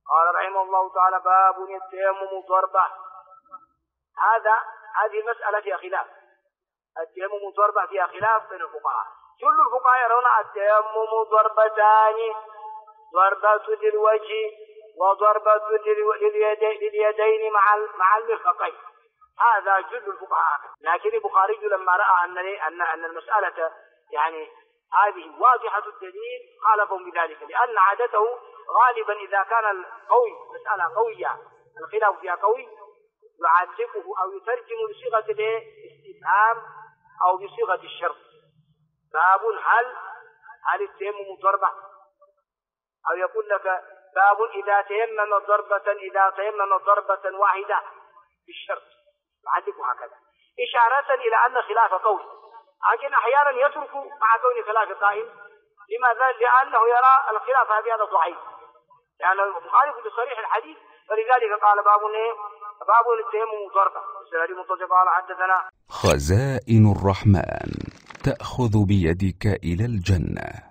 قال رحمه الله تعالى: باب التيمم ضربة. هذه مسألة فيها خلاف. التيمم ضربة فيها خلاف بين الفقهاء. كل الفقهاء يرون التيمم ضربتان: ضربة للوجه وضربة لليدين مع المرفقين. هذا جل الفقهاء. لكن البخاري لما رأى أن المسألة يعني هذه واضحة الدليل خالفهم بذلك، لأن عادته غالبا إذا كان القوي مسألة قوية الخلاف فيها قوي يعرفه أو يترجم بصيغة الاستفهام أو بصيغة الشرط. باب هل التيمم ضربة، أو يقول لك باب إذا تيمم ضربة واحدة بالشرط يعرفه هكذا، إشارة إلى أن خلاف قوي. لكن أحيانا يترك مع كون خلاف قائم. لماذا؟ لأنه يرى الخلاف هذا ضعيف، لأنه مخالف لصريح الحديث، فلذلك قال باب التيمم ضربة. السنة المتصل قال: حدثنا خزائن الرحمن تأخذ بيدك إلى الجنة.